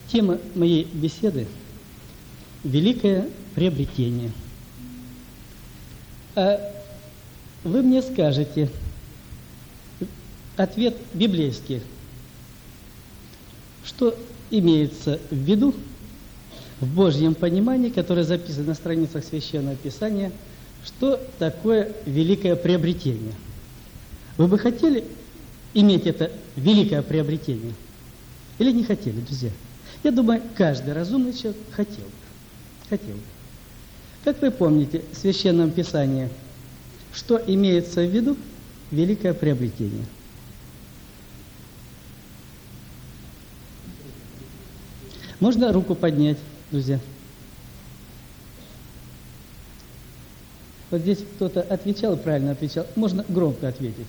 Тема моей беседы – великое приобретение. А вы мне скажете, ответ библейский, что имеется в виду в Божьем понимании, которое записано на страницах Священного Писания, что такое великое приобретение. Вы бы хотели иметь это великое приобретение? Или не хотели, друзья? Я думаю, каждый разумный человек хотел бы. Как вы помните в Священном Писании, что имеется в виду великое приобретение? Можно руку поднять, друзья? Вот здесь кто-то отвечал, правильно отвечал. Можно громко ответить.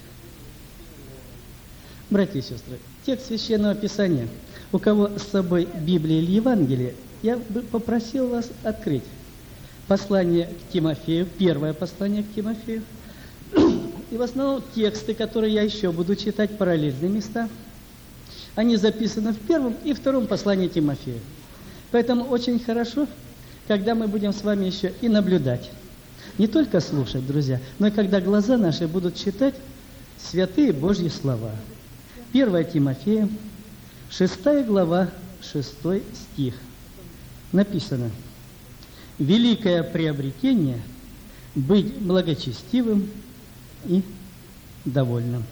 Братья и сестры, текст Священного Писания. У кого с собой Библия или Евангелие, я бы попросил вас открыть послание к Тимофею, первое послание к Тимофею. И в основном тексты, которые я еще буду читать, параллельные места, они записаны в первом и втором послании Тимофею. Поэтому очень хорошо, когда мы будем с вами еще и наблюдать. Не только слушать, друзья, но и когда глаза наши будут читать святые Божьи слова. 1 Тимофея, 6 глава, 6 стих. Написано: «Великое приобретение – быть благочестивым и довольным».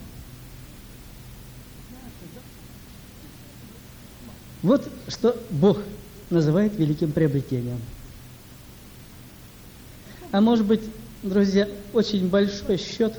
Вот что Бог называет великим приобретением. А может быть, друзья, очень большой счет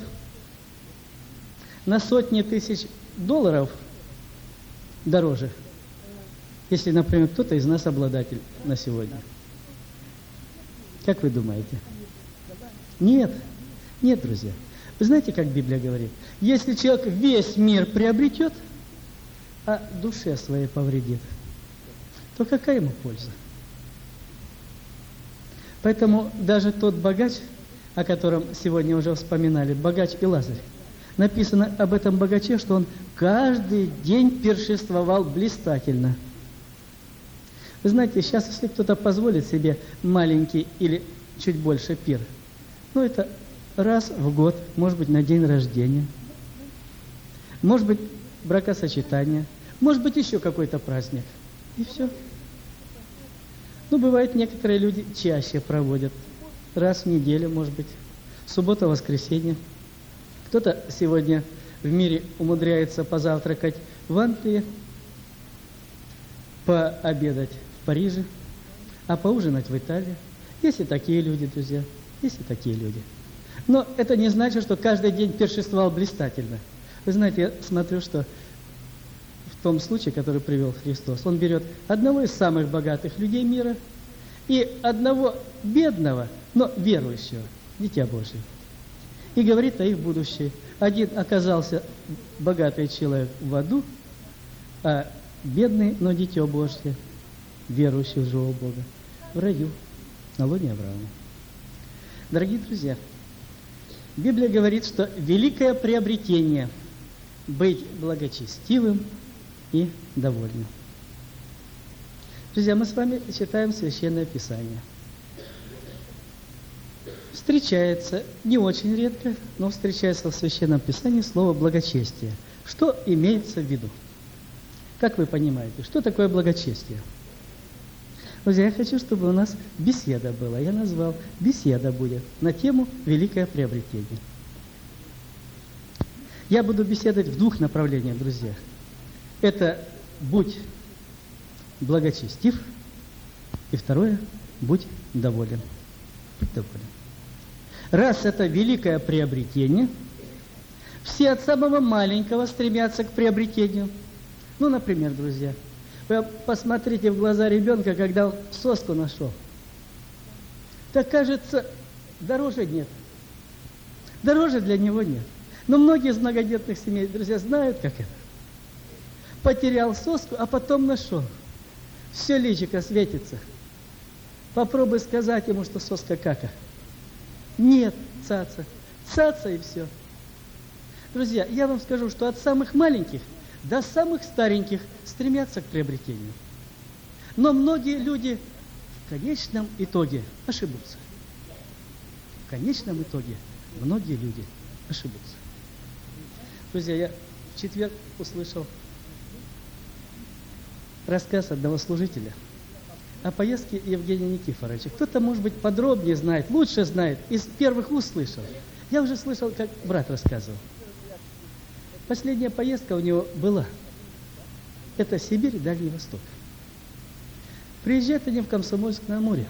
на сотни тысяч долларов дороже, если, например, кто-то из нас обладатель на сегодня. Как вы думаете? Нет, друзья. Вы знаете, как Библия говорит? Если человек весь мир приобретет, а душе своей повредит, то какая ему польза? Поэтому даже тот богач, о котором сегодня уже вспоминали, богач и Лазарь, написано об этом богаче, что он каждый день пиршествовал блистательно. Вы знаете, сейчас, если кто-то позволит себе маленький или чуть больше пир, это раз в год, может быть, на день рождения, может быть, бракосочетание, может быть, еще какой-то праздник. И все. Бывает, некоторые люди чаще проводят. Раз в неделю, может быть, суббота, воскресенье. Кто-то сегодня в мире умудряется позавтракать в Англии, пообедать в Париже, а поужинать в Италии. Есть и такие люди, друзья, есть и такие люди. Но это не значит, что каждый день пиршествовал блистательно. Вы знаете, я смотрю, что в том случае, который привел Христос, Он берет одного из самых богатых людей мира и одного бедного, но верующего, дитя Божие, и говорит о их будущем. Один оказался богатый человек в аду, а бедный, но дитя Божье, верующий в живого Бога, в раю, на лоне Авраама. Дорогие друзья, Библия говорит, что великое приобретение – быть благочестивым и довольным. Друзья, мы с вами читаем Священное Писание. Встречается, не очень редко, но встречается в Священном Писании слово «благочестие». Что имеется в виду? Как вы понимаете, что такое благочестие? Друзья, я хочу, чтобы у нас беседа была. Я назвал «Беседа будет» на тему «Великое приобретение». Я буду беседовать в двух направлениях, друзья. Это «Будь благочестив», и второе «Будь доволен». Будь доволен. Раз это великое приобретение, все от самого маленького стремятся к приобретению. Например, друзья, вы посмотрите в глаза ребенка, когда он соску нашел. Так кажется, дороже нет. Дороже для него нет. Но многие из многодетных семей, друзья, знают, как это. Потерял соску, а потом нашел. Все личико светится. Попробуй сказать ему, что соска кака. Нет, цаца. Цаца и все. Друзья, я вам скажу, что от самых маленьких до самых стареньких стремятся к приобретению. Но многие люди в конечном итоге ошибутся. В конечном итоге многие люди ошибутся. Друзья, я в четверг услышал рассказ одного служителя о поездке Евгения Никифоровича. Кто-то, может быть, подробнее знает, лучше знает, из первых уст слышал. Я уже слышал, как брат рассказывал. Последняя поездка у него была. Это Сибирь, Дальний Восток. Приезжают они в Комсомольск-на-Амуре.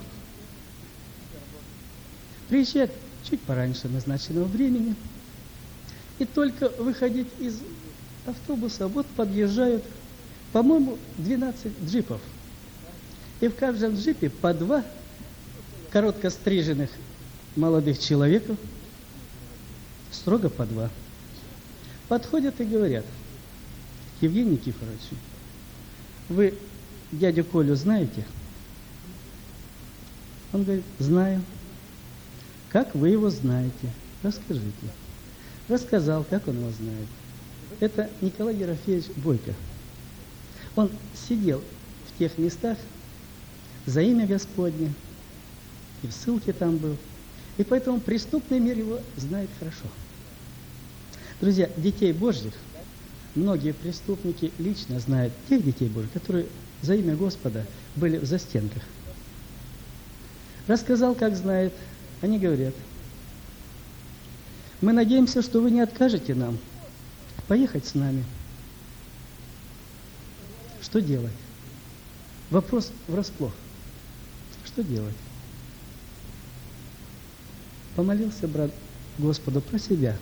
Приезжают чуть пораньше назначенного времени. И только выходить из автобуса, вот подъезжают, по-моему, 12 джипов. И в каждом джипе по 2 коротко стриженных молодых человека, строго по 2. Подходят и говорят: Евгений Никифорович, вы дядю Колю знаете? Он говорит: знаю. Как вы его знаете? Расскажите. Рассказал, как он его знает. Это Николай Ерофеевич Бойко. Он сидел в тех местах за имя Господне, и в ссылке там был. И поэтому преступный мир его знает хорошо. Друзья, детей Божьих многие преступники лично знают, тех детей Божьих, которые за имя Господа были в застенках. Рассказал, как знает. Они говорят: мы надеемся, что вы не откажете нам поехать с нами. Что делать? Вопрос врасплох. Что делать? Помолился брат Господу про себя.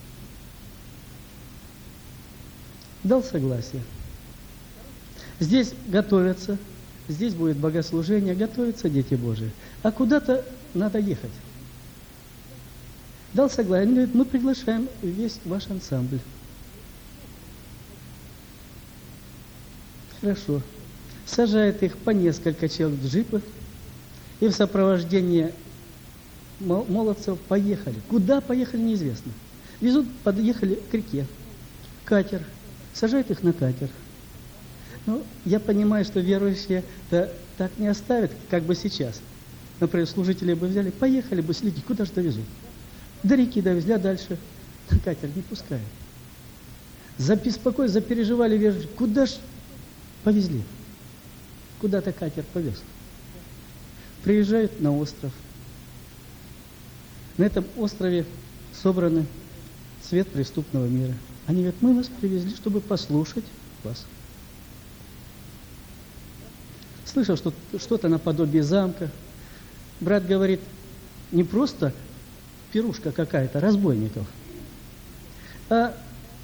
Дал согласие. Здесь готовятся, здесь будет богослужение, готовятся дети Божии. А куда-то надо ехать. Дал согласие. Они говорят: мы приглашаем весь ваш ансамбль. Хорошо. Сажает их по несколько человек в джипы, и в сопровождении молодцев поехали. Куда поехали, неизвестно. Везут, подъехали к реке. Катер. Сажают их на катер. Ну, я понимаю, что верующие-то так не оставят, как бы сейчас. Например, служители бы взяли, поехали бы следить, куда же довезут? До реки довезли, а дальше на катер не пускают. Забеспокоились, запереживали верующие, куда ж повезли? Куда-то катер повез. Приезжают на остров. На этом острове собраны цвет преступного мира. Они говорят: мы вас привезли, чтобы послушать вас. Слышал, что что-то наподобие замка. Брат говорит: не просто пирушка какая-то разбойников, а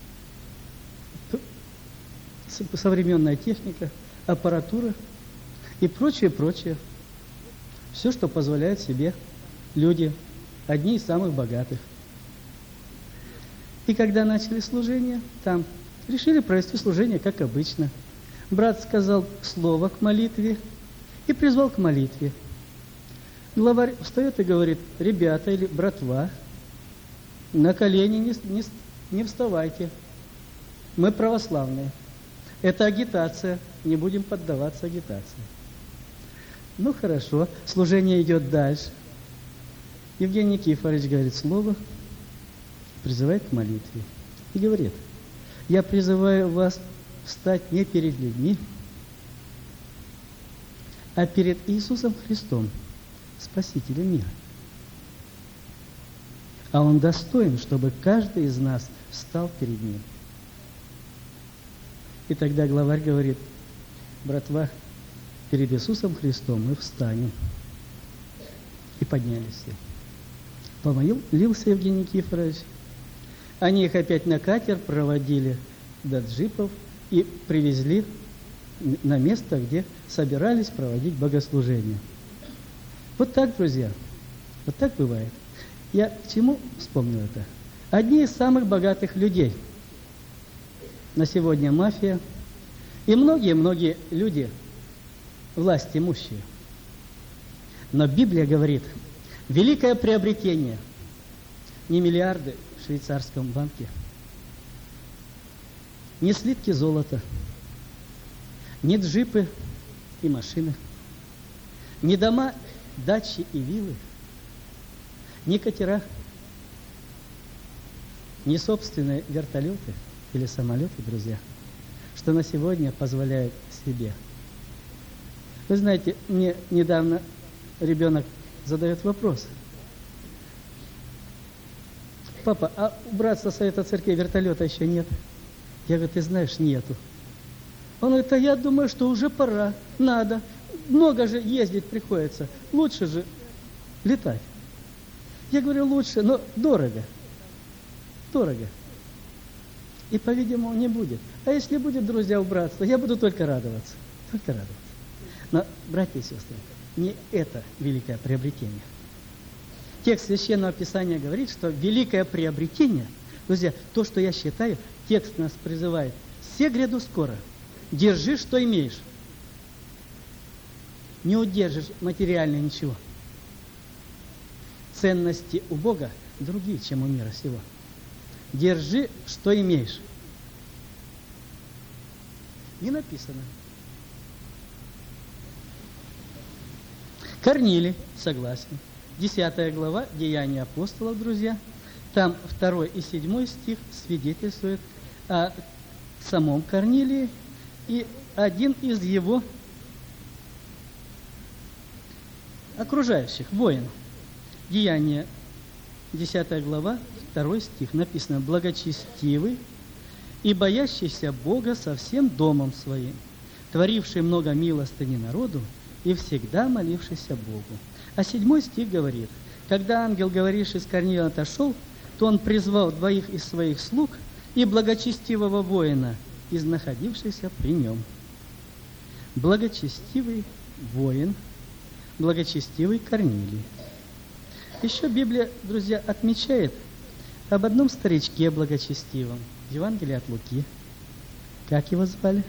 современная техника, аппаратура и прочее. Все, что позволяет себе люди, одни из самых богатых. И когда начали служение, там решили провести служение, как обычно. Брат сказал слово к молитве и призвал к молитве. Главарь встает и говорит: ребята или братва, на колени не вставайте. Мы православные. Это агитация. Не будем поддаваться агитации. Ну хорошо, служение идет дальше. Евгений Никифорович говорит слово, призывает к молитве. И говорит: я призываю вас встать не перед людьми, а перед Иисусом Христом, Спасителем мира. А Он достоин, чтобы каждый из нас встал перед Ним. И тогда главарь говорит: братва, перед Иисусом Христом мы встанем. И поднялись все. Помолился Евгений Никифорович. Они их опять на катер проводили до джипов и привезли на место, где собирались проводить богослужение. Вот так, друзья, вот так бывает. Я к чему вспомнил это? Одни из самых богатых людей на сегодня мафия и многие-многие люди, власть имущие. Но Библия говорит: великое приобретение не миллиарды в швейцарском банке, не слитки золота, не джипы и машины, не дома, дачи и виллы, не катера, не собственные вертолеты или самолеты, друзья, что на сегодня позволяет себе. Вы знаете, мне недавно ребенок задает вопрос: папа, а у братства Совета Церкви вертолета еще нет? Я говорю, ты знаешь, нету. Он говорит, а я думаю, что уже пора, надо. Много же ездить приходится, лучше же летать. Я говорю, лучше, но дорого. Дорого. И, по-видимому, не будет. А если будет, друзья, у братства, я буду только радоваться. Только радоваться. Но, братья и сестры, не это великое приобретение. Текст Священного Писания говорит, что великое приобретение, друзья, то, что я считаю, текст нас призывает: «Се гряду скоро, держи, что имеешь». Не удержишь материально ничего. Ценности у Бога другие, чем у мира сего. Держи, что имеешь. Не написано. Корнилий, согласен. 10 глава Деяния апостолов, друзья. Там 2 и 7 стих свидетельствует о самом Корнилии и один из его окружающих, воин. Деяния, 10 глава, 2 стих, написано: «Благочестивый и боящийся Бога со всем домом своим, творивший много милостыни народу и всегда молившийся Богу». А 7 стих говорит: «Когда ангел, говоривший с Корнилием, отошел, то он призвал 2 из своих слуг и благочестивого воина, из находившихся при нем». Благочестивый воин, благочестивый Корнилий. Еще Библия, друзья, отмечает об одном старичке благочестивом. Евангелие от Луки. Как его звали?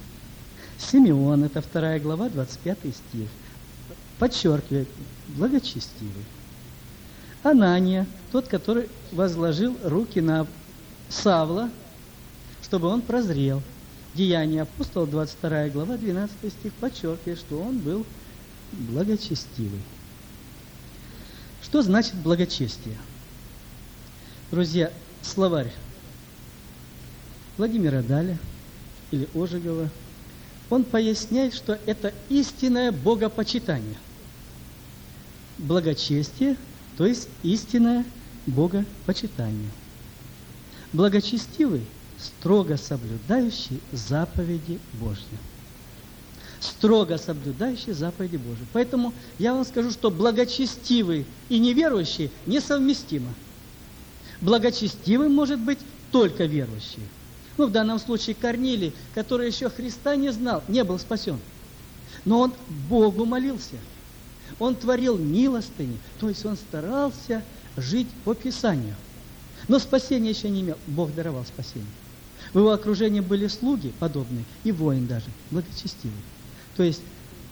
Симеон, это 2 глава, 25 стих. Подчеркивает, благочестивый. Анания, тот, который возложил руки на Савла, чтобы он прозрел. Деяния апостолов, 22 глава, 12 стих, подчеркивает, что он был благочестивый. Что значит благочестие? Друзья, словарь Владимира Даля или Ожегова, он поясняет, что это истинное богопочитание. Благочестие, то есть истинное богопочитание. Благочестивый, строго соблюдающий заповеди Божьи. Строго соблюдающий заповеди Божьи. Поэтому я вам скажу, что благочестивый и неверующий несовместимо. Благочестивым может быть только верующий. Ну, в данном случае Корнилий, который еще Христа не знал, не был спасен. Но он Богу молился. Он творил милостыни, то есть он старался жить по Писанию. Но спасения еще не имел. Бог даровал спасение. В его окружении были слуги подобные, и воин даже, благочестивый. То есть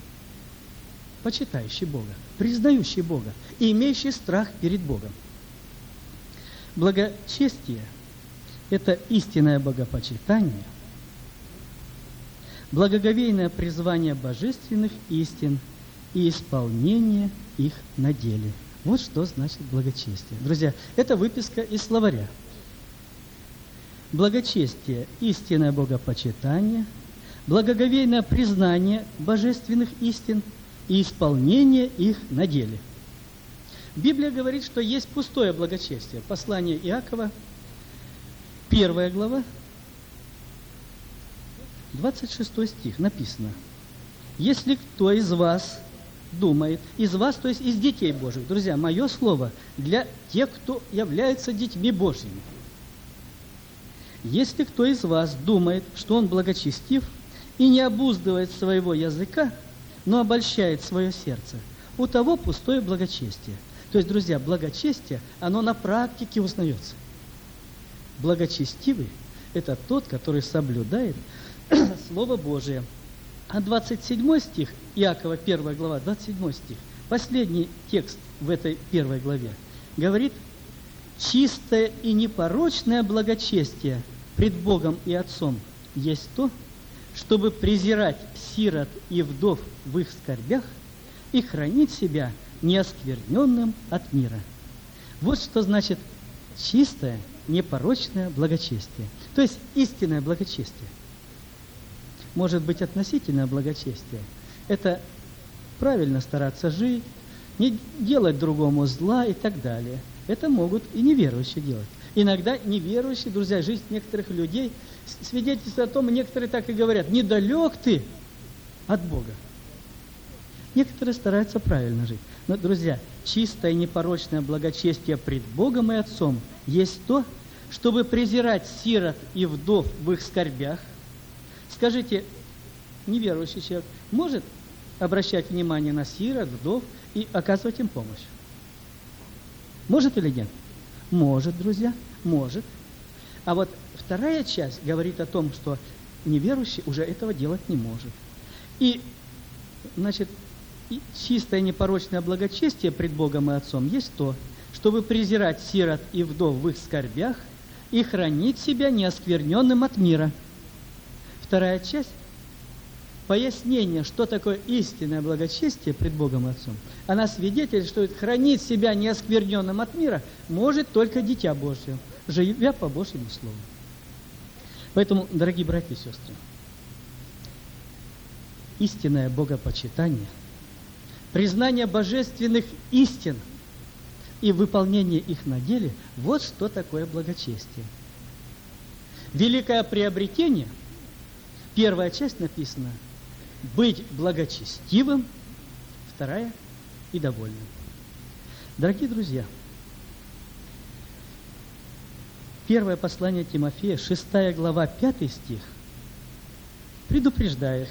почитающий Бога, признающий Бога и имеющий страх перед Богом. Благочестие – это истинное богопочитание, благоговейное призвание божественных истин и исполнение их на деле. Вот что значит благочестие. Друзья, это выписка из словаря. Благочестие – истинное богопочитание, благоговейное признание божественных истин и исполнение их на деле. Библия говорит, что есть пустое благочестие. Послание Иакова, 1 глава, 26 стих, написано: «Если кто из вас думает, из вас, то есть из детей Божьих». Друзья, мое слово для тех, кто является детьми Божьими. «Если кто из вас думает, что он благочестив и не обуздывает своего языка, но обольщает свое сердце, у того пустое благочестие». То есть, друзья, благочестие, оно на практике узнается. Благочестивый – это тот, который соблюдает Слово Божие. А 27 стих, Иакова 1 глава, 27 стих, последний текст в этой 1 главе, говорит: «Чистое и непорочное благочестие пред Богом и Отцом есть то, чтобы презирать сирот и вдов в их скорбях и хранить себя неоскверненным от мира. Вот что значит чистое, непорочное благочестие. То есть истинное благочестие. Может быть, относительное благочестие. Это правильно стараться жить, не делать другому зла и так далее. Это могут и неверующие делать. Иногда неверующие, друзья, жизнь некоторых людей свидетельствует о том, некоторые так и говорят: недалек ты от Бога. Некоторые стараются правильно жить. Но, друзья, чистое непорочное благочестие пред Богом и Отцом есть то, чтобы презирать сирот и вдов в их скорбях. Скажите, неверующий человек может обращать внимание на сирот, вдов и оказывать им помощь? Может или нет? Может, друзья, может. А вот вторая часть говорит о том, что неверующий уже этого делать не может. И, значит, и чистое непорочное благочестие пред Богом и Отцом есть то, чтобы презирать сирот и вдов в их скорбях и хранить себя неоскверненным от мира. Вторая часть – пояснение, что такое истинное благочестие пред Богом и Отцом. Она свидетельствует, что хранить себя неоскверненным от мира может только Дитя Божье, живя по Божьему Слову. Поэтому, дорогие братья и сестры, истинное богопочитание, признание божественных истин и выполнение их на деле – вот что такое благочестие. Великое приобретение, первая часть написана – быть благочестивым, вторая – и довольным. Дорогие друзья, первое послание Тимофея, 6 глава, 5 стих, предупреждает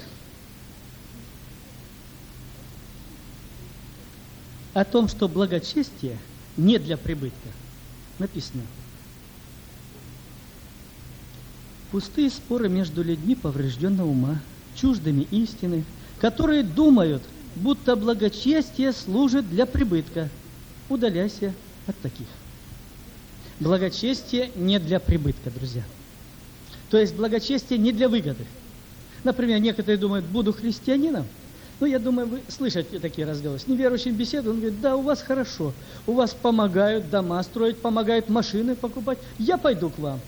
о том, что благочестие не для прибытка. Написано: пустые споры между людьми поврежденного ума, чуждыми истины, которые думают, будто благочестие служит для прибытка. Удаляйся от таких. Благочестие не для прибытка, друзья. То есть благочестие не для выгоды. Например, некоторые думают: буду христианином. Ну, я думаю, вы слышите такие разговоры. С неверующим беседуют, он говорит: да, у вас хорошо, у вас помогают дома строить, помогают машины покупать, я пойду к вам.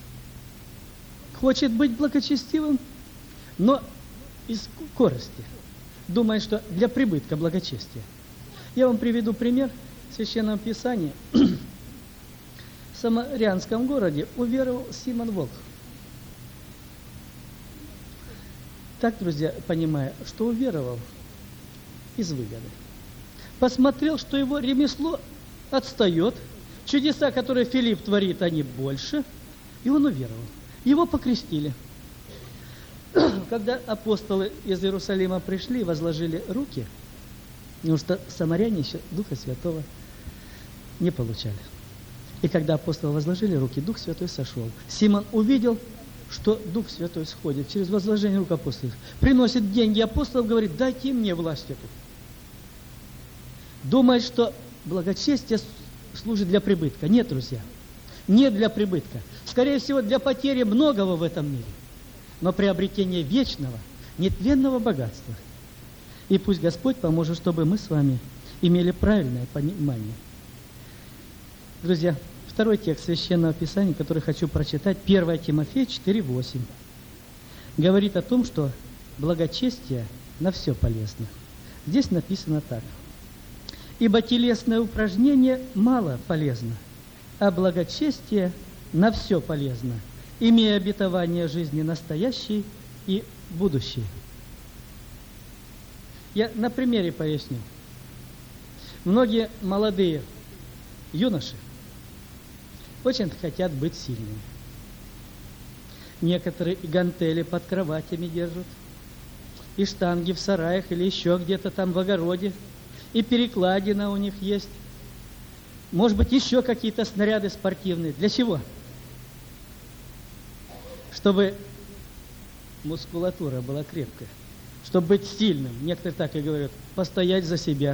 Хочет быть благочестивым, но из корысти. Думает, что для прибытка благочестия. Я вам приведу пример в Священном Писании. В Самарянском городе уверовал Симон Волк. Так, друзья, понимая, что уверовал из выгоды. Посмотрел, что его ремесло отстает, чудеса, которые Филипп творит, они больше, и он уверовал. Его покрестили. Когда апостолы из Иерусалима пришли, возложили руки, потому что самаряне еще Духа Святого не получали. И когда апостолы возложили руки, Дух Святой сошел. Симон увидел, что Дух Святой сходит через возложение рук апостолов. Приносит деньги апостолов, говорит: дайте мне власть эту. Думает, что благочестие служит для прибытка. Нет, друзья, не для прибытка. Скорее всего, для потери многого в этом мире. Но приобретение вечного, нетленного богатства. И пусть Господь поможет, чтобы мы с вами имели правильное понимание. Друзья, второй текст Священного Писания, который хочу прочитать, 1 Тимофея 4:8, говорит о том, что благочестие на все полезно. Здесь написано так: «Ибо телесное упражнение мало полезно, а благочестие на все полезно, имея обетование жизни настоящей и будущей». Я на примере поясню. Многие молодые юноши очень хотят быть сильными. Некоторые и гантели под кроватями держат, и штанги в сараях или еще где-то там в огороде, и перекладина у них есть. Может быть, еще какие-то снаряды спортивные. Для чего? Чтобы мускулатура была крепкая, чтобы быть сильным. Некоторые так и говорят: постоять за себя.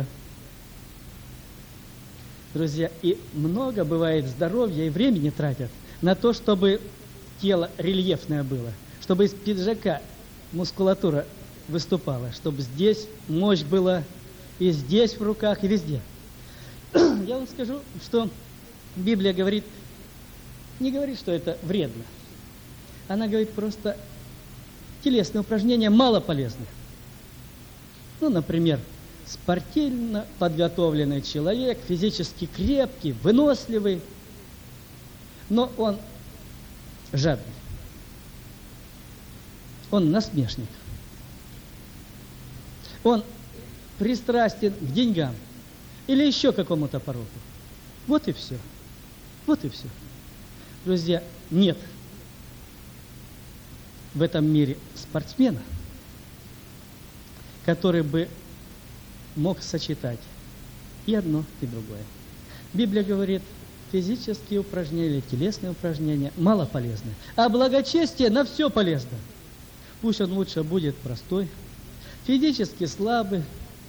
Друзья, и много бывает здоровья и времени тратят на то, чтобы тело рельефное было, чтобы из пиджака мускулатура выступала, чтобы здесь мощь была, и здесь в руках, и везде. Я вам скажу, что Библия говорит, не говорит, что это вредно. Она говорит просто, телесные упражнения мало полезны. Ну, например, спортивно подготовленный человек, физически крепкий, выносливый, но он жадный. Он насмешник. Он пристрастен к деньгам или еще какому-то пороку. Вот и все. Вот и все. Друзья, нет в этом мире спортсмена, который бы мог сочетать и одно, и другое. Библия говорит, физические упражнения, телесные упражнения мало полезны, а благочестие на все полезно. Пусть он лучше будет простой, физически слабый,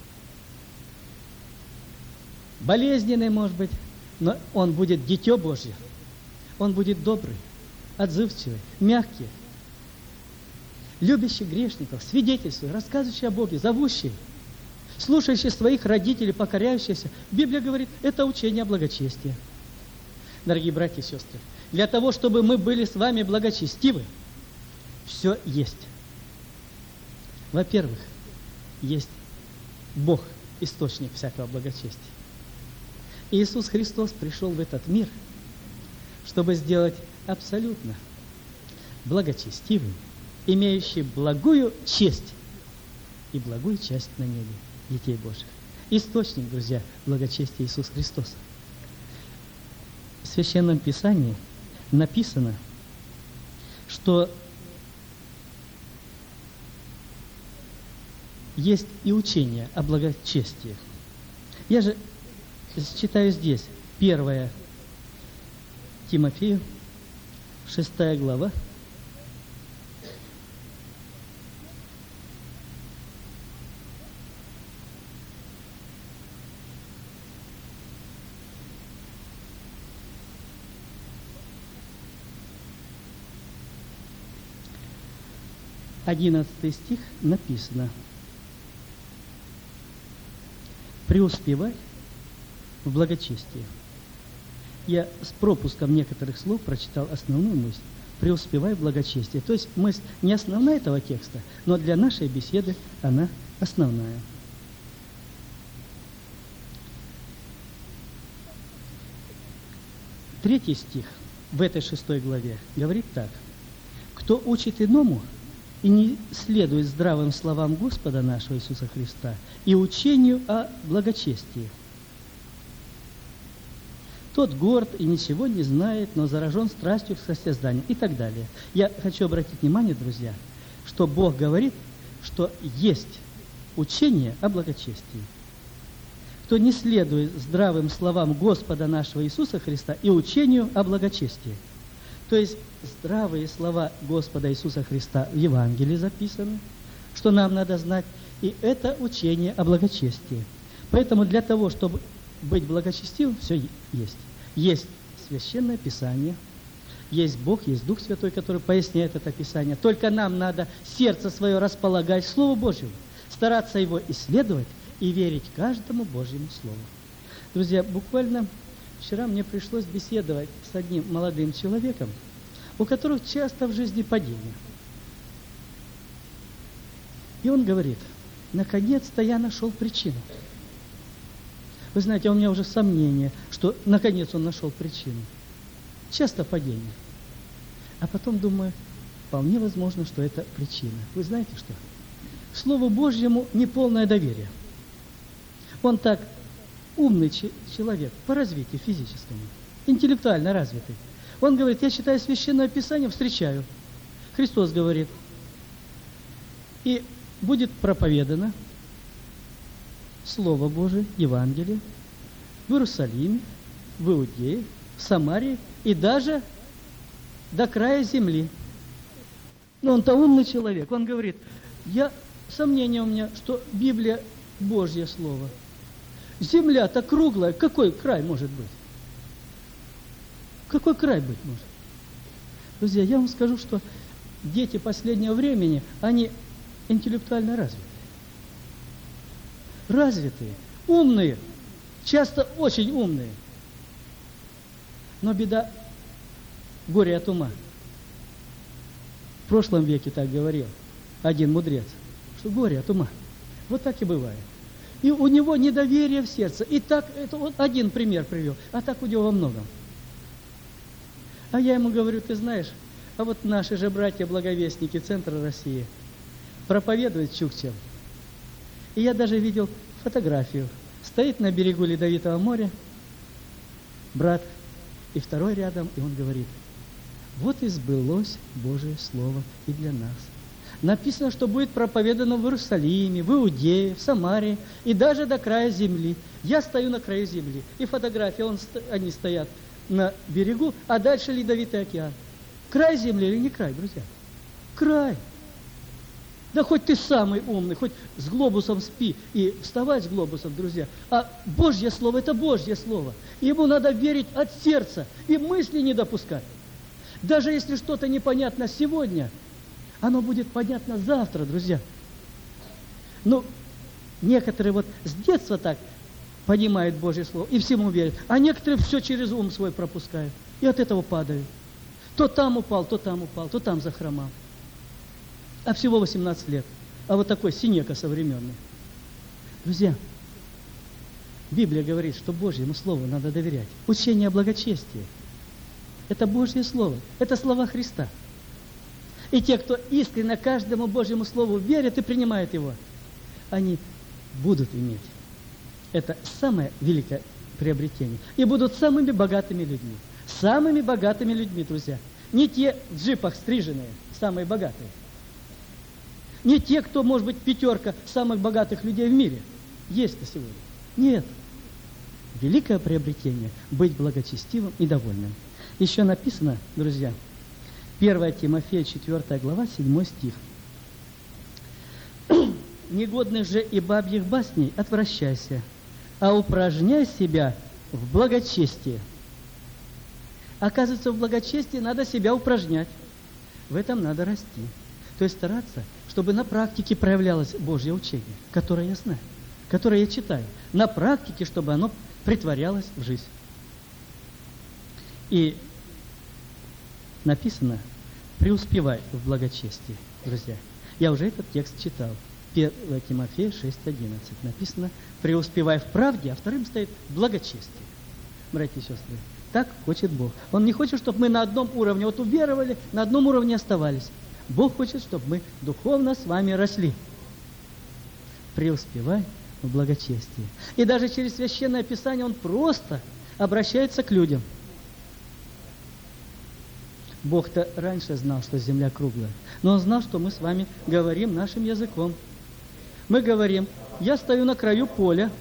болезненный, может быть, но он будет дитё Божье. Он будет добрый, отзывчивый, мягкий, любящий грешников, свидетельствующий, рассказывающий о Боге, зовущий, слушающий своих родителей, покоряющийся. Библия говорит, это учение о благочестии. Дорогие братья и сестры, для того, чтобы мы были с вами благочестивы, все есть. Во-первых, есть Бог, источник всякого благочестия. Иисус Христос пришел в этот мир, чтобы сделать абсолютно благочестивым, имеющий благую честь и благую часть на небе детей Божьих. Источник, друзья, благочестия Иисус Христос. В Священном Писании написано, что есть и учение о благочестии. Я же читаю здесь 1 Тимофею, 6 глава, 11 стих написано: преуспевай в благочестии. Я с пропуском некоторых слов прочитал основную мысль. Преуспевай в благочестии. То есть мысль не основная этого текста, но для нашей беседы она основная. Третий стих в этой 6 главе говорит так: кто учит иному и не следует здравым словам Господа нашего Иисуса Христа и учению о благочестии, тот горд и ничего не знает, но заражен страстью к состязанию и так далее. Я хочу обратить внимание, друзья, что Бог говорит, что есть учение о благочестии. Кто не следует здравым словам Господа нашего Иисуса Христа и учению о благочестии. То есть здравые слова Господа Иисуса Христа в Евангелии записаны, что нам надо знать, и это учение о благочестии. Поэтому для того, чтобы быть благочестивым, все есть. Есть Священное Писание, есть Бог, есть Дух Святой, который поясняет это Писание. Только нам надо сердце свое располагать Слову Божьему, стараться его исследовать и верить каждому Божьему Слову. Друзья, буквально вчера мне пришлось беседовать с одним молодым человеком, у которого часто в жизни падения. И он говорит: наконец-то я нашел причину. Вы знаете, у меня уже сомнение, что наконец он нашел причину. Часто падение. А потом думаю, вполне возможно, что это причина. Вы знаете что? К Слову Божьему неполное доверие. Он так умный человек по развитию физическому, интеллектуально развитый. Он говорит: я читаю Священное Писание, встречаю. Христос говорит: и будет проповедано Слово Божие, Евангелие в Иерусалиме, в Иудее, в Самарии и даже до края земли. Но он-то умный человек. Он говорит: сомнение у меня, что Библия Божье Слово. Земля-то круглая, какой край может быть? Какой край быть может? Друзья, я вам скажу, что дети последнего времени, они интеллектуально развитые. Развитые, умные, часто очень умные. Но беда – горе от ума. В прошлом веке так говорил один мудрец, что горе от ума. Вот так и бывает. И у него недоверие в сердце. И так, это вот один пример привел, а так у него во многом. А я ему говорю, ты знаешь, а вот наши же братья-благовестники Центра России проповедуют чукчам. И я даже видел фотографию. Стоит на берегу Ледовитого моря брат, и второй рядом, и он говорит, вот и сбылось Божие Слово и для нас. Написано, что будет проповедано в Иерусалиме, в Иудее, в Самарии и даже до края земли. Я стою на краю земли, и фотография, они стоят на берегу, а дальше Ледовитый океан. Край земли или не край, друзья? Край. Да хоть ты самый умный, хоть с глобусом спи и вставай с глобусом, друзья. А Божье Слово – это Божье Слово. Ему надо верить от сердца и мысли не допускать. Даже если что-то непонятно сегодня, оно будет понятно завтра, друзья. Ну, некоторые вот с детства так понимают Божье Слово и всему верят, а некоторые все через ум свой пропускают и от этого падают. То там упал, то там захромал. А всего 18 лет. А вот такой синека современный. Друзья, Библия говорит, что Божьему Слову надо доверять. Учение о благочестии – это Божье Слово, это слова Христа. И те, кто искренне каждому Божьему Слову верят и принимают его, они будут иметь. Это самое великое приобретение. И будут самыми богатыми людьми. Самыми богатыми людьми, друзья. Не те в джипах стриженные, самые богатые. Не те, кто, может быть, пятерка самых богатых людей в мире. Есть-то сегодня. Нет. Великое приобретение – быть благочестивым и довольным. Еще написано, друзья, 1 Тимофея, 4 глава, 7 стих. «Негодных же и бабьих басней отвращайся, а упражняй себя в благочестии». Оказывается, в благочестии надо себя упражнять. В этом надо расти. То есть стараться, чтобы на практике проявлялось Божье учение, которое я знаю, которое я читаю. На практике, чтобы оно притворялось в жизнь. И написано, преуспевай в благочестии, друзья. Я уже этот текст читал. 1 Тимофея 6:11. Написано, преуспевай в правде, а вторым стоит благочестие. Братья и сестры, так хочет Бог. Он не хочет, чтобы мы на одном уровне вот уверовали, на одном уровне оставались. Бог хочет, чтобы мы духовно с вами росли. Преуспевай в благочестии. И даже через Священное Писание Он просто обращается к людям. Бог-то раньше знал, что земля круглая, но Он знал, что мы с вами говорим нашим языком. Мы говорим, я стою на краю поля.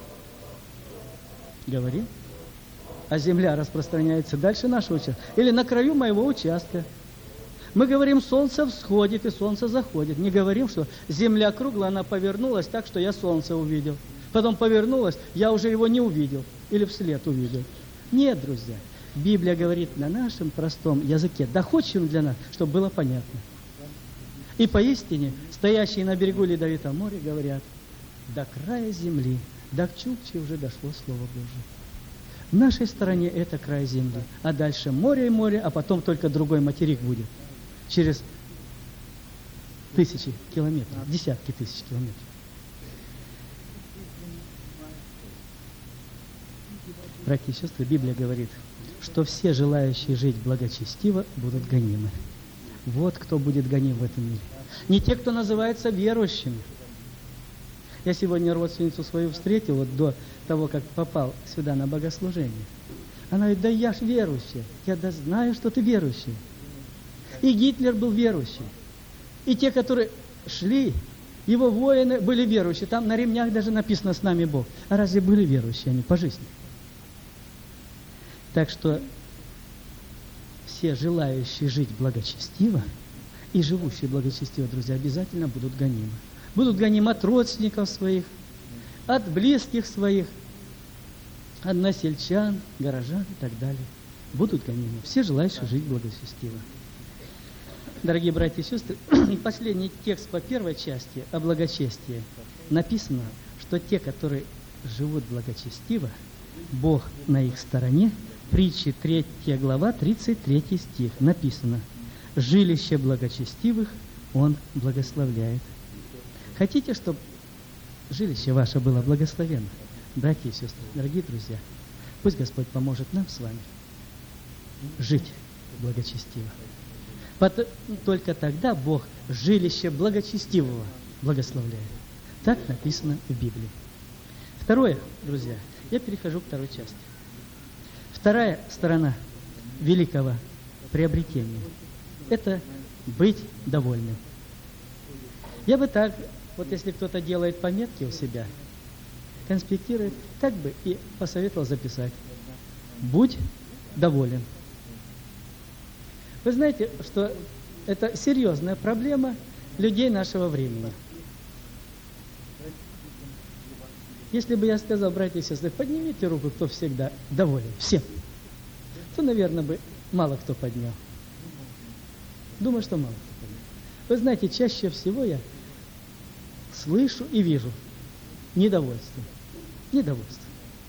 Говорим. А земля распространяется дальше нашего участка. Или на краю моего участка. Мы говорим, солнце всходит и солнце заходит. Не говорим, что земля круглая, она повернулась так, что я солнце увидел. Потом повернулась, я уже его не увидел. Или вслед увидел. Нет, друзья. Библия говорит на нашем простом языке, доходчивым для нас, чтобы было понятно. И поистине, стоящие на берегу Ледовитого моря говорят, до края земли, до Чукчи уже дошло Слово Божие. В нашей стороне это край земли, а дальше море и море, а потом только другой материк будет. Через тысячи километров, десятки тысяч километров. Братья и сестры, Библия говорит, что все желающие жить благочестиво будут гонимы. Вот кто будет гоним в этом мире. Не те, кто называется верующими. Я сегодня родственницу свою встретил, вот до того, как попал сюда на богослужение. Она говорит, да я ж верующая. Я да знаю, что ты верующий. И Гитлер был верующий. И те, которые шли, его воины были верующие. Там на ремнях даже написано «С нами Бог». А разве были верующие они по жизни? Так что все желающие жить благочестиво и живущие благочестиво, друзья, обязательно будут гонимы. Будут гонимы от родственников своих, от близких своих, от односельчан, горожан и так далее. Будут гонимы. Все желающие жить благочестиво. дорогие братья и сестры, последний текст по первой части о благочестии. Написано, что те, которые живут благочестиво, Бог на их стороне. Притчи 3 глава, 33 стих. Написано: «Жилище благочестивых Он благословляет». Хотите, чтобы жилище ваше было благословенно? Братья и сестры, дорогие друзья, пусть Господь поможет нам с вами жить благочестиво. Только тогда Бог жилище благочестивого благословляет. Так написано в Библии. Второе, друзья, я перехожу к второй части. Вторая сторона великого приобретения – это быть довольным. Я бы так, вот если кто-то делает пометки у себя, конспектирует, так бы и посоветовал записать: будь доволен. Вы знаете, что это серьезная проблема людей нашего времени. Если бы я сказал, братья и сестры, поднимите руку, кто всегда доволен, всем, то, наверное, бы мало кто поднял. Думаю, что мало кто поднял. Вы знаете, чаще всего я слышу и вижу недовольство. Недовольство.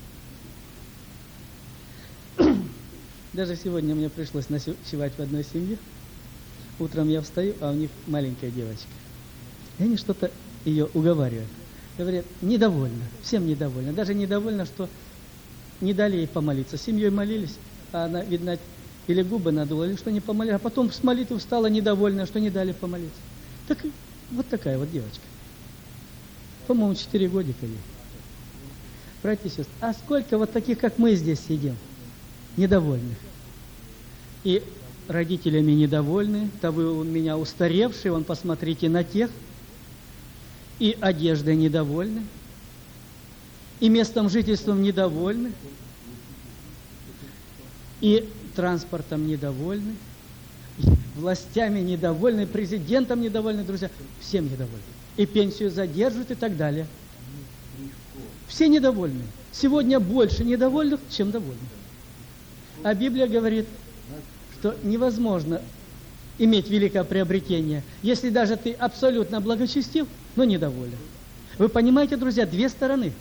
Даже сегодня мне пришлось ночевать в одной семье. Утром я встаю, а у них маленькая девочка. И они что-то ее уговаривают. Говорят, недовольна, всем недовольна. Даже недовольна, что не дали ей помолиться. С семьей молились, а она, видно, или губы надула, или что не помолилась. А потом с молитвы встала недовольна, что не дали помолиться. Так вот такая вот девочка. По-моему, 4 годика ей. Братья и сестры, а сколько вот таких, как мы здесь сидим, недовольных? И родителями недовольны, да вы у меня устаревшие, вон посмотрите на тех. И одеждой недовольны, и местом жительства недовольны, и транспортом недовольны, и властями недовольны, президентом недовольны, друзья, всем недовольны. И пенсию задержат и так далее. Все недовольны. Сегодня больше недовольных, чем довольных. А Библия говорит, что невозможно иметь великое приобретение, если даже ты абсолютно благочестив, но недоволен. Вы понимаете, друзья, две стороны.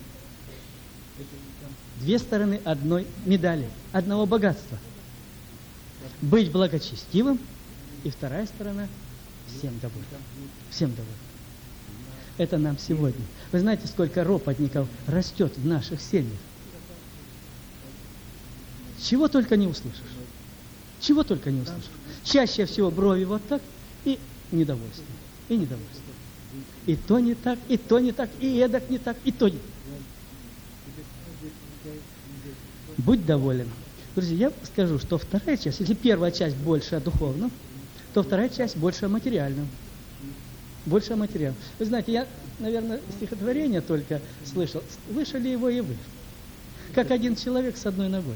Две стороны одной медали, одного богатства. Быть благочестивым, и вторая сторона всем довольным. Всем довольным. Это нам сегодня. Вы знаете, сколько ропотников растет в наших семьях? Чего только не услышишь. Чего только не услышишь. Чаще всего брови вот так, и недовольство. И недовольство. И то не так, и то не так, и эдак не так, и то не так. Будь доволен. Друзья, я скажу, что вторая часть, если первая часть больше о духовном, то вторая часть больше о материальном. Больше о материальном. Вы знаете, я, наверное, стихотворение только слышал. Слышали его и вы. Как один человек с одной ногой.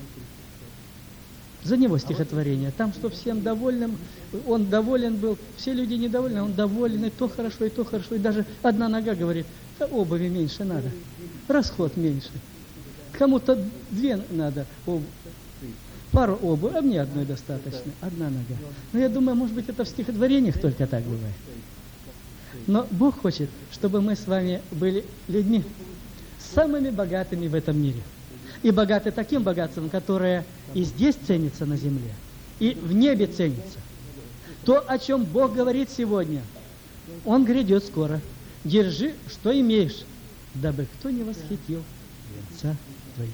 За него стихотворение. Там, что всем довольным, он доволен был, все люди недовольны, он доволен, и то хорошо, и то хорошо. И даже одна нога говорит, да обуви меньше надо, расход меньше. Кому-то 2 надо, пару обуви, а мне одной достаточно, одна нога. Но я думаю, может быть, это в стихотворениях только так бывает. Но Бог хочет, чтобы мы с вами были людьми самыми богатыми в этом мире. И богаты таким богатством, которое и здесь ценится на земле, и в небе ценится. То, о чем Бог говорит сегодня, Он грядет скоро. Держи, что имеешь, дабы кто не восхитил венца твоего.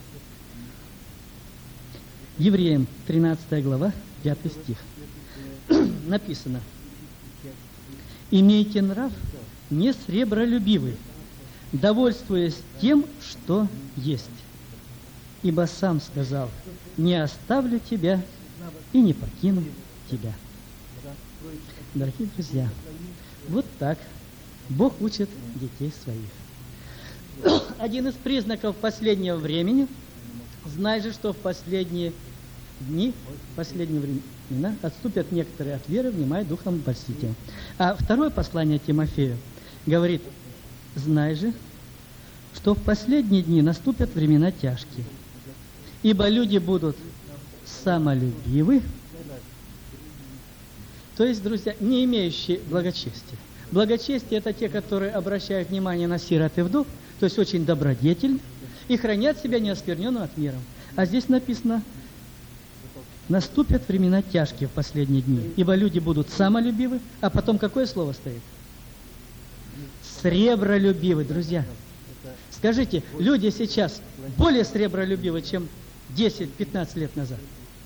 Евреям 13 глава, 5 стих. Написано: «Имейте нрав не сребролюбивый, довольствуясь тем, что есть. Ибо сам сказал, не оставлю тебя и не покину тебя». Дорогие друзья, вот так Бог учит детей своих. Один из признаков последнего времени, знай же, что в последние дни, в последние времена отступят некоторые от веры, внимая духом обольстителя. А второе послание Тимофею говорит: знай же, что в последние дни наступят времена тяжкие, ибо люди будут самолюбивы, То есть, друзья, не имеющие благочестия. Благочестие – это те, которые обращают внимание на сирот и вдов, то есть очень добродетельны, и хранят себя неоскверненным от мира. А здесь написано: наступят времена тяжкие в последние дни, ибо люди будут самолюбивы, а потом какое слово стоит? Сребролюбивы, друзья. Скажите, люди сейчас более сребролюбивы, чем 10-15 лет назад?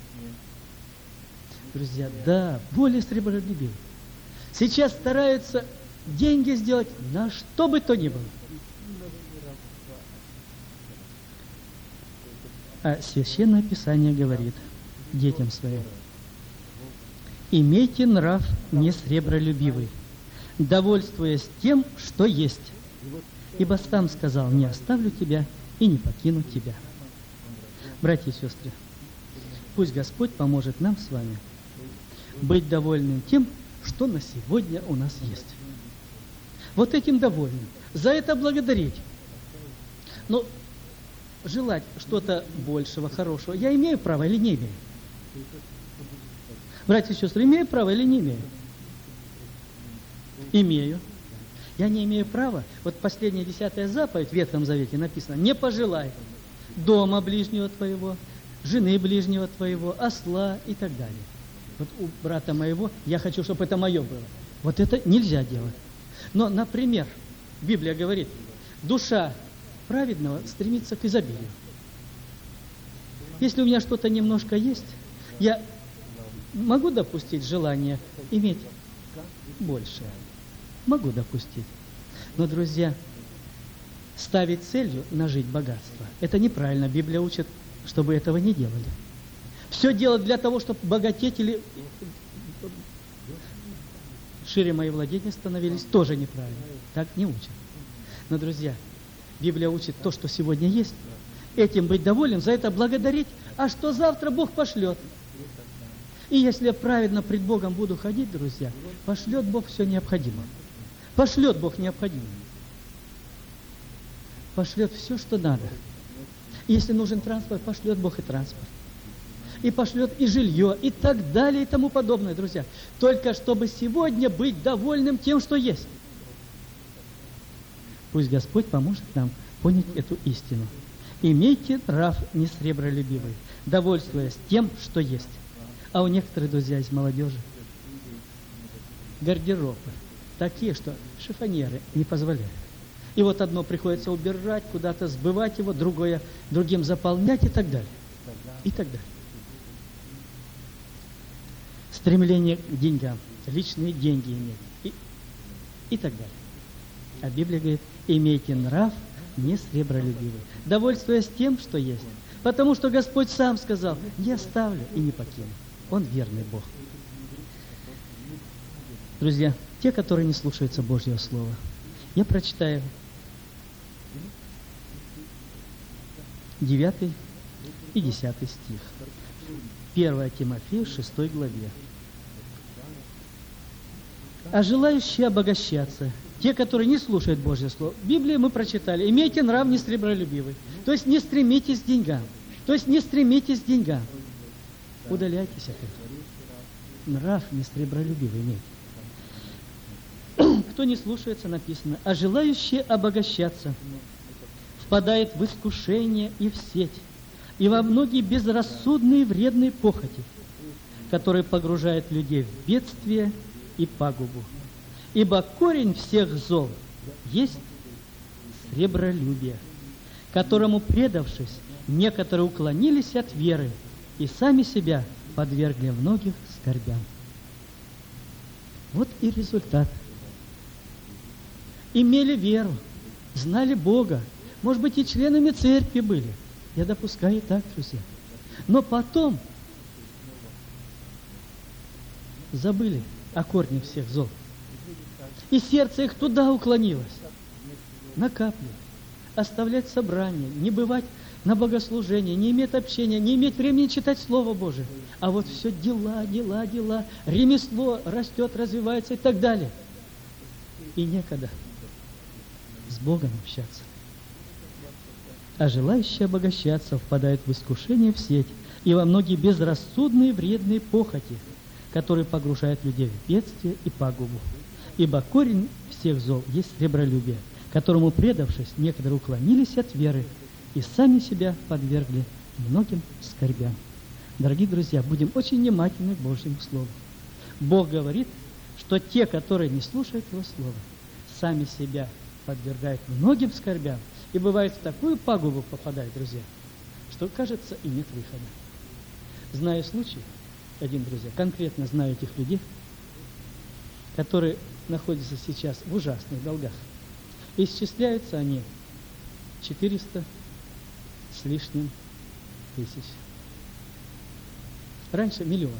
Друзья, да, более сребролюбивы. Сейчас стараются деньги сделать на что бы то ни было. А Священное Писание говорит детям своим: имейте нрав не сребролюбивый, довольствуясь тем, что есть. Ибо сам сказал: не оставлю тебя и не покину тебя. Братья и сестры, пусть Господь поможет нам с вами быть довольным тем, что на сегодня у нас есть. Вот этим довольным. За это благодарить. Но желать что-то большего, хорошего, я имею право или не имею? Братья и сестры, имею право или не имею? Имею. Я не имею права. Вот последняя 10-я заповедь в Ветхом Завете написано: не пожелай дома ближнего твоего, жены ближнего твоего, осла и так далее. Вот у брата моего я хочу, чтобы это мое было. Вот это нельзя делать. Но, например, Библия говорит: душа праведного стремится к изобилию. Если у меня что-то немножко есть, я могу допустить желание иметь большее. Могу допустить. Но, друзья, ставить целью нажить богатство – это неправильно. Библия учит, чтобы этого не делали. Все делать для того, чтобы богатеть или шире мои владения становились, тоже неправильно. Так не учат. Но, друзья, Библия учит то, что сегодня есть, этим быть довольным, за это благодарить, а что завтра Бог пошлет. И если я праведно пред Богом буду ходить, друзья, пошлет Бог все необходимое. Пошлет Бог необходимое. Пошлет все, что надо. Если нужен транспорт, пошлет Бог и транспорт. И пошлет и жилье, и так далее, и тому подобное, друзья. Только чтобы сегодня быть довольным тем, что есть. Пусть Господь поможет нам понять эту истину. Имейте нрав не сребролюбивый, довольствуясь тем, что есть. А у некоторых, друзья, из молодежи гардеробы такие, что шифоньеры не позволяют. И вот одно приходится убирать, куда-то сбывать его, другое другим заполнять и так далее. И так далее. Стремление к деньгам, личные деньги иметь и так далее. А Библия говорит: имейте нрав не сребролюбивый, довольствуясь тем, что есть. Потому что Господь сам сказал: не оставлю и не покину. Он верный Бог. Друзья, те, которые не слушаются Божьего Слова, я прочитаю 9 и 10 стих. 1 Тимофею, 6 главе. А желающие обогащаться, те, которые не слушают Божье Слово, в Библии мы прочитали: имейте нрав не сребролюбивый. То есть не стремитесь к деньгам. То есть не стремитесь к деньгам. Удаляйтесь от этого. Нрав не сребролюбивый имейте. Кто не слушается, написано: а желающие обогащаться впадает в искушение и в сеть, и во многие безрассудные вредные похоти, которые погружают людей в бедствие и пагубу. Ибо корень всех зол есть сребролюбие, которому, предавшись, некоторые уклонились от веры и сами себя подвергли многих скорбям. Вот и результат. Имели веру, знали Бога, может быть, и членами церкви были. Я допускаю и так, друзья. Но потом забыли о корне всех зол. И сердце их туда уклонилось. Накапливать, оставлять собрания, не бывать на богослужении, не иметь общения, не иметь времени читать Слово Божие. А вот все дела, ремесло растет, развивается и так далее. И некогда с Богом общаться. А желающие обогащаться впадают в искушение в сеть и во многие безрассудные вредные похоти, который погружает людей в бедствие и пагубу. Ибо корень всех зол есть сребролюбие, которому, предавшись, некоторые уклонились от веры и сами себя подвергли многим скорбям. Дорогие друзья, будем очень внимательны к Божьему Слову. Бог говорит, что те, которые не слушают Его Слова, сами себя подвергают многим скорбям и бывает в такую пагубу попадают, друзья, что, кажется, и нет выхода. Знаю случай, друзья, конкретно знаю этих людей, которые находятся сейчас в ужасных долгах. Исчисляются они 400 с лишним тысяч. Раньше миллионы.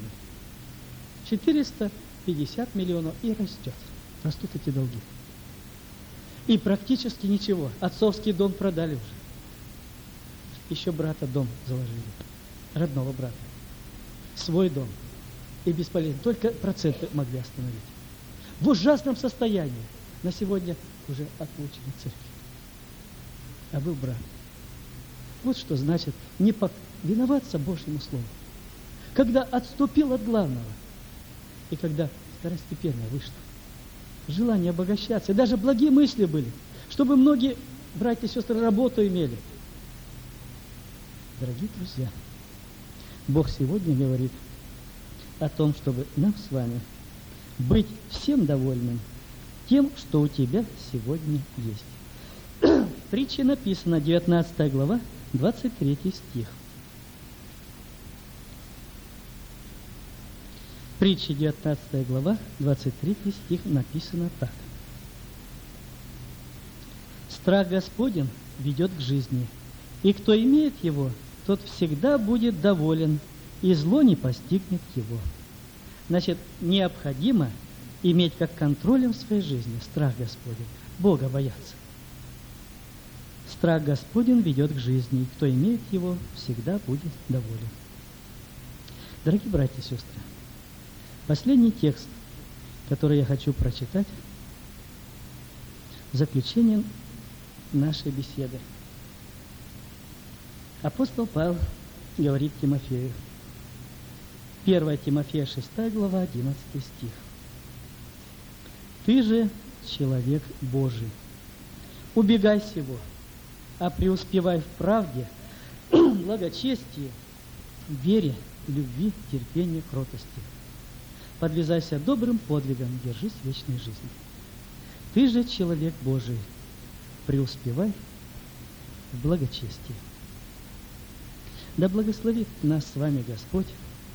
450 миллионов и растет. Растут эти долги. И практически ничего. Отцовский дом продали уже. Еще брата дом заложили. Родного брата. Свой дом. И бесполезно. Только проценты могли остановить. В ужасном состоянии. На сегодня уже отлучены церкви. А был брат. Вот что значит не повиноваться Божьему Слову. Когда отступил от главного, и когда второстепенно вышло. Желание обогащаться, и даже благие мысли были, чтобы многие братья и сестры работу имели. Дорогие друзья, Бог сегодня говорит о том, чтобы нам с вами быть всем довольным тем, что у тебя сегодня есть. В притче написано, 19 глава, 23 стих. Притча 19 глава, 23 стих написано так. «Страх Господень ведет к жизни, и кто имеет его, тот всегда будет доволен, и зло не постигнет его». Значит, необходимо иметь как контролем в своей жизни страх Господень, Бога бояться. Страх Господень ведет к жизни, и кто имеет его, всегда будет доволен. Дорогие братья и сестры, последний текст, который я хочу прочитать в заключение нашей беседы. Апостол Павел говорит Тимофею. 1 Тимофея 6 глава, 11 стих. «Ты же человек Божий. Убегай сего, а преуспевай в правде, благочестии, вере, любви, терпении, кротости. Подвязайся добрым подвигом, держись вечной жизни. Ты же человек Божий, преуспевай в благочестии». Да благословит нас с вами Господь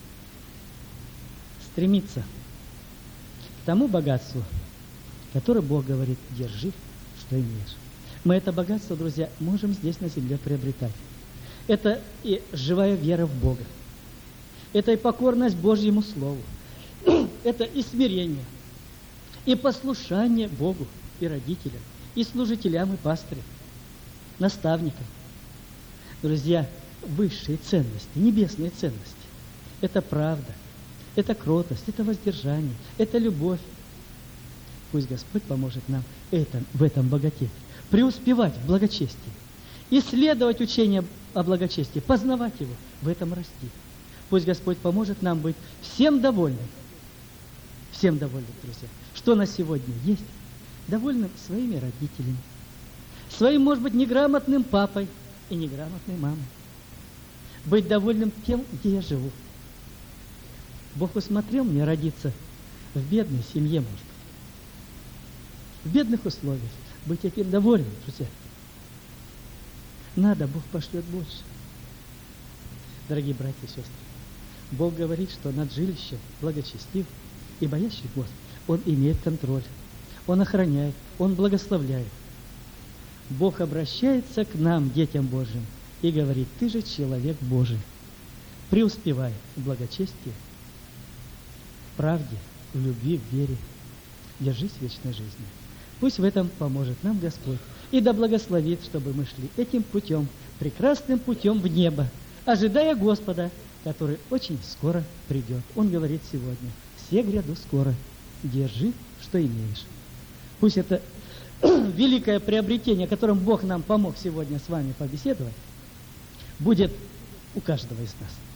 стремиться к тому богатству, которое Бог говорит, держи, что имеешь. Мы это богатство, друзья, можем здесь на земле приобретать. Это и живая вера в Бога. Это и покорность Божьему Слову. Это и смирение, и послушание Богу, и родителям, и служителям, и пастырям, наставникам. Друзья, высшие ценности, небесные ценности – это правда, это кротость, это воздержание, это любовь. Пусть Господь поможет нам в этом богатеть, преуспевать в благочестии, исследовать учение о благочестии, познавать его, в этом расти. Пусть Господь поможет нам быть всем довольным, друзья, что на сегодня есть, довольным своими родителями, своим, может быть, неграмотным папой и неграмотной мамой, быть довольным тем, где я живу. Бог усмотрел мне родиться в бедной семье, может быть, в бедных условиях, быть этим довольным, друзья. Надо, Бог пошлет больше. Дорогие братья и сестры, Бог говорит, что над жилищем благочестив и боящий Господа, Он имеет контроль, Он охраняет, Он благословляет. Бог обращается к нам, детям Божьим, и говорит: ты же человек Божий, преуспевай в благочестии, в правде, в любви, в вере, держись вечной жизни. Пусть в этом поможет нам Господь, и да благословит, чтобы мы шли этим путем, прекрасным путем в небо, ожидая Господа, который очень скоро придет. Он говорит сегодня: все гряду скоро, держи, что имеешь. Пусть это великое приобретение, о котором Бог нам помог сегодня с вами побеседовать, будет у каждого из нас.